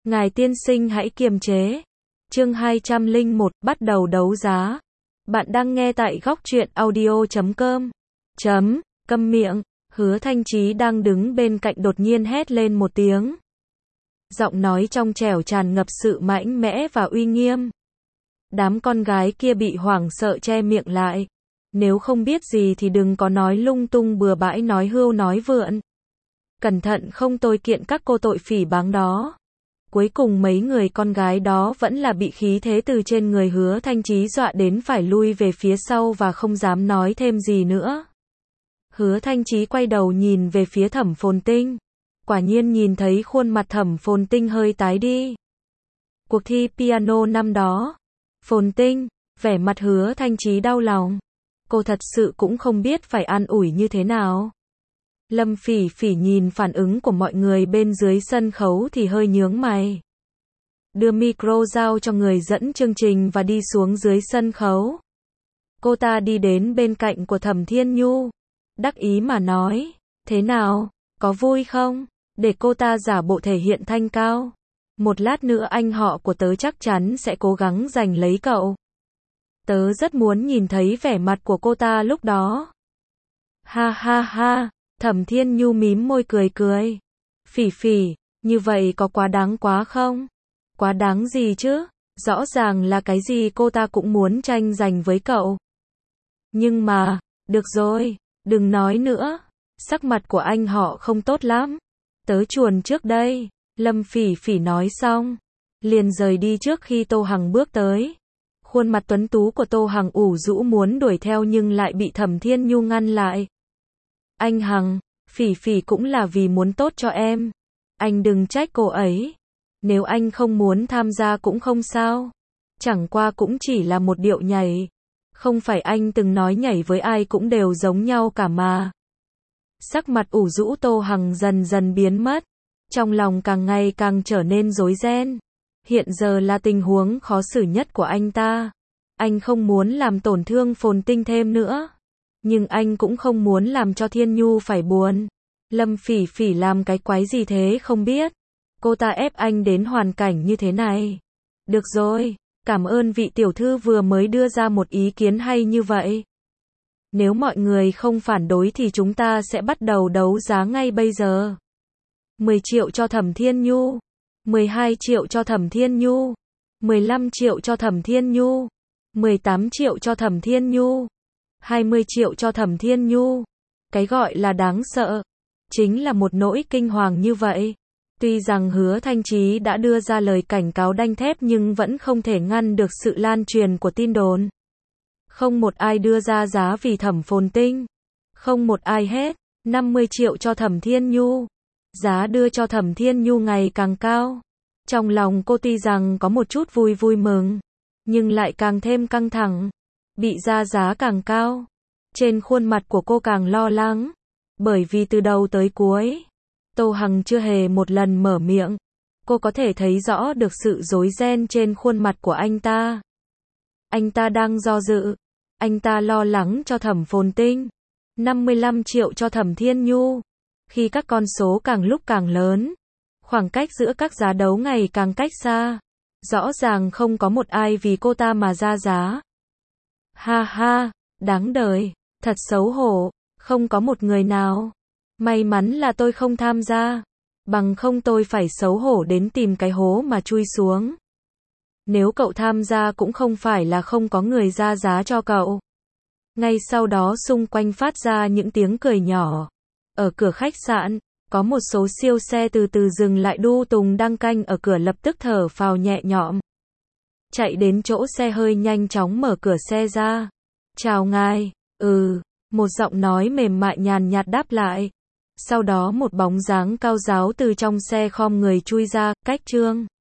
Ngài tiên sinh hãy kiềm chế. Chương 201, bắt đầu đấu giá. Bạn đang nghe tại góc truyện audio.com. Câm miệng, Hứa Thanh Chí đang đứng bên cạnh đột nhiên hét lên một tiếng. Giọng nói trong trẻo tràn ngập sự mạnh mẽ và uy nghiêm. Đám con gái kia bị hoảng sợ che miệng lại. Nếu không biết gì thì đừng có nói lung tung bừa bãi nói hưu nói vượn. Cẩn thận không tôi kiện các cô tội phỉ báng đó. Cuối cùng mấy người con gái đó vẫn là bị khí thế từ trên người Hứa Thanh Chí dọa đến phải lui về phía sau và không dám nói thêm gì nữa. Hứa Thanh Chí quay đầu nhìn về phía Thẩm Phồn Tinh. Quả nhiên nhìn thấy khuôn mặt Thẩm Phồn Tinh hơi tái đi. Cuộc thi piano năm đó. Phồn Tinh, vẻ mặt Hứa Thanh Chí đau lòng. Cô thật sự cũng không biết phải an ủi như thế nào. Lâm Phỉ Phỉ nhìn phản ứng của mọi người bên dưới sân khấu thì hơi nhướng mày. Đưa micro giao cho người dẫn chương trình và đi xuống dưới sân khấu. Cô ta đi đến bên cạnh của Thẩm Thiên Nhu. Đắc ý mà nói, thế nào, có vui không? Để cô ta giả bộ thể hiện thanh cao. Một lát nữa anh họ của tớ chắc chắn sẽ cố gắng giành lấy cậu. Tớ rất muốn nhìn thấy vẻ mặt của cô ta lúc đó. Ha ha ha, Thẩm Thiên Nhu mím môi cười cười. Phỉ Phỉ, như vậy có quá đáng quá không? Quá đáng gì chứ? Rõ ràng là cái gì cô ta cũng muốn tranh giành với cậu. Nhưng mà, được rồi, đừng nói nữa. Sắc mặt của anh họ không tốt lắm. Tớ chuồn trước đây. Lâm Phỉ Phỉ nói xong, liền rời đi trước khi Tô Hằng bước tới. Khuôn mặt tuấn tú của Tô Hằng ủ rũ muốn đuổi theo nhưng lại bị Thẩm Thiên Nhu ngăn lại. Anh Hằng, Phỉ Phỉ cũng là vì muốn tốt cho em. Anh đừng trách cô ấy. Nếu anh không muốn tham gia cũng không sao. Chẳng qua cũng chỉ là một điệu nhảy. Không phải anh từng nói nhảy với ai cũng đều giống nhau cả mà. Sắc mặt ủ rũ Tô Hằng dần dần biến mất. Trong lòng càng ngày càng trở nên rối ren. Hiện giờ là tình huống khó xử nhất của anh ta. Anh không muốn làm tổn thương Phồn Tinh thêm nữa. Nhưng anh cũng không muốn làm cho Thiên Nhu phải buồn. Lâm Phỉ Phỉ làm cái quái gì thế không biết. Cô ta ép anh đến hoàn cảnh như thế này. Được rồi, cảm ơn vị tiểu thư vừa mới đưa ra một ý kiến hay như vậy. Nếu mọi người không phản đối thì chúng ta sẽ bắt đầu đấu giá ngay bây giờ. 10 triệu cho Thẩm Thiên Nhu. 12 triệu cho Thẩm Thiên Nhu. 15 triệu cho Thẩm Thiên Nhu. 18 triệu cho Thẩm Thiên Nhu. 20 triệu cho Thẩm Thiên Nhu. Cái gọi là đáng sợ chính là một nỗi kinh hoàng như vậy. Tuy rằng Hứa Thanh Chí đã đưa ra lời cảnh cáo đanh thép nhưng vẫn không thể ngăn được sự lan truyền của tin đồn. Không một ai đưa ra giá vì Thẩm Phồn Tinh. Không một ai hết. 50 triệu cho Thẩm Thiên Nhu. Giá đưa cho Thẩm Thiên Nhu ngày càng cao. Trong lòng cô tuy rằng có một chút vui vui mừng, nhưng lại càng thêm căng thẳng. Bị ra giá càng cao. Trên khuôn mặt của cô càng lo lắng. Bởi vì từ đầu tới cuối, Tô Hằng chưa hề một lần mở miệng. Cô có thể thấy rõ được sự rối ren trên khuôn mặt của anh ta. Anh ta đang do dự. Anh ta lo lắng cho Thẩm Phồn Tinh. 55 triệu cho Thẩm Thiên Nhu. Khi các con số càng lúc càng lớn, khoảng cách giữa các giá đấu ngày càng cách xa. Rõ ràng không có một ai vì cô ta mà ra giá. Ha ha, đáng đời, thật xấu hổ, không có một người nào. May mắn là tôi không tham gia, bằng không tôi phải xấu hổ đến tìm cái hố mà chui xuống. Nếu cậu tham gia cũng không phải là không có người ra giá cho cậu. Ngay sau đó xung quanh phát ra những tiếng cười nhỏ. Ở cửa khách sạn, có một số siêu xe từ từ dừng lại. Du Tùng đang canh ở cửa lập tức thở phào nhẹ nhõm. Chạy đến chỗ xe hơi nhanh chóng mở cửa xe ra. Chào ngài. Một giọng nói mềm mại nhàn nhạt đáp lại. Sau đó một bóng dáng cao ráo từ trong xe khom người chui ra. Cách Trương